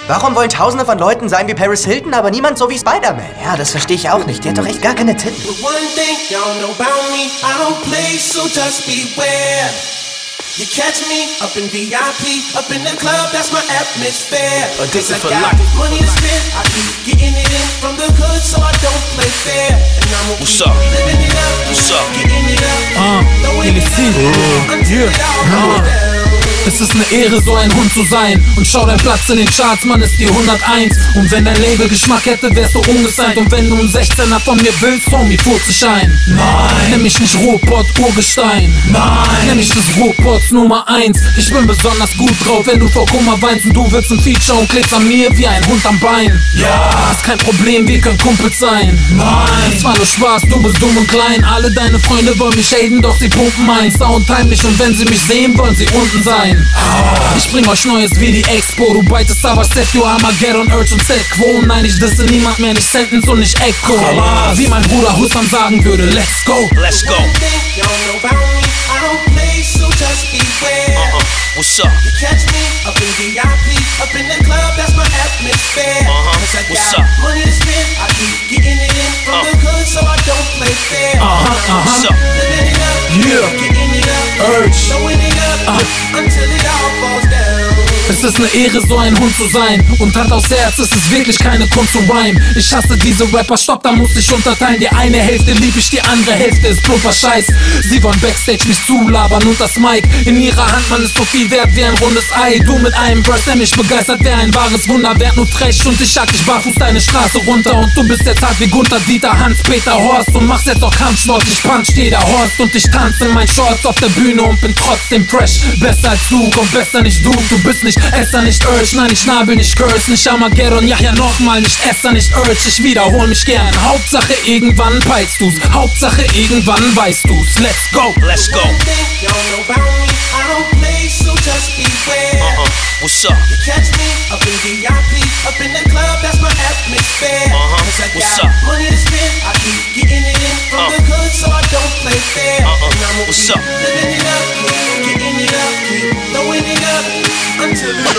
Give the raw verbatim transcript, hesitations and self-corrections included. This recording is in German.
Warum wollen tausende von Leuten sein wie Paris Hilton, aber niemand so wie Spider-Man? Ja, das verstehe ich auch nicht. Der hat doch echt gar keine Titten. You catch me up in V I P, up in the club, that's my atmosphere. Addicted for I got life. money to spend, I keep getting it in from the hood, so I don't play fair. And I'ma What's keep up? living it up, What's up? getting it up, Ah, throwing it Elixir. up, until it all goes down. Es ist eine Ehre, so ein Hund zu sein. Und schau, dein Platz in den Charts, Mann, ist die hunderteins. Und wenn dein Label Geschmack hätte, wärst du ungesigned. Und wenn du einen sechzehner von mir willst, Homie, vorzuschein. Nein, nenn mich nicht Ruhrpott, Urgestein. Nein, nenn mich des Ruhrpotts Nummer eins. Ich bin besonders gut drauf, wenn du vor Kummer weinst. Und du willst ein Feature und klebst an mir wie ein Hund am Bein. Ja, ist kein Problem, wir können Kumpels sein. Nein, es war nur Spaß, du bist dumm und klein. Alle deine Freunde wollen mich haten, doch sie pumpen mein Sound heimlich. Und wenn sie mich sehen, wollen sie unten sein. Ich bring euch Neues wie die Expo. Du beitest aber Stefio, Armageddon, Urge und Z Quo. Nein, ich disse niemand mehr, nicht Sentence und nicht Echo. Wie mein Bruder Hussam sagen würde, let's go. Let's go. Uh-uh. What's up? You catch me up in V I P, up in the club, that's my atmosphere. Uh-huh. Cause I What's got up? money to spend, I keep getting it in from Uh. the hood, so I don't play fair. Uh-huh, uh-huh. What's up? Living it up, Yeah. getting it up, Urge. throwing it up, until it all falls down. Es ist eine Ehre, so ein Hund zu sein. Und Hand aufs Herz, es ist wirklich keine Kunst zu rhyme. Ich hasse diese Rapper, stopp, da muss ich unterteilen. Die eine Hälfte lieb ich, die andere Hälfte ist plumper Scheiß. Sie wollen Backstage mich zulabern und das Mic in ihrer Hand, man ist so viel wert wie ein rundes Ei. Du mit einem Verse, der mich begeistert, der ein wahres Wunder. Werd nur frech und ich jag dich barfuß deine Straße runter. Und du bist jetzt hart wie Gunther, Dieter, Hans, Peter, Horst. Und machst jetzt auch Kampfsport, ich punch jeder Horst. Und ich tanze in meinen Shorts auf der Bühne und bin trotzdem fresh. Besser als du, komm besser nicht du, du bist nicht Esser, nicht Urge, nein, ich Schnabel, nicht Curse, nicht Armageddon, ja, ja, nochmal, nicht Esser, nicht Urge, ich wiederhol mich gern. Hauptsache irgendwann peilst du's, Hauptsache irgendwann weißt du's. Let's go, Let's go. Y'all know about me, I don't play, so just beware. Uh-uh. What's up? You catch me up in V I P, up in the club, that's my atmosphere. Uh-huh. Cause I What's got up? money to spend, I keep getting it in from Uh. the hood, so I don't play fair. Uh-uh. And I'ma What's keep up? living it up, keep getting it up, keep throwing it up until it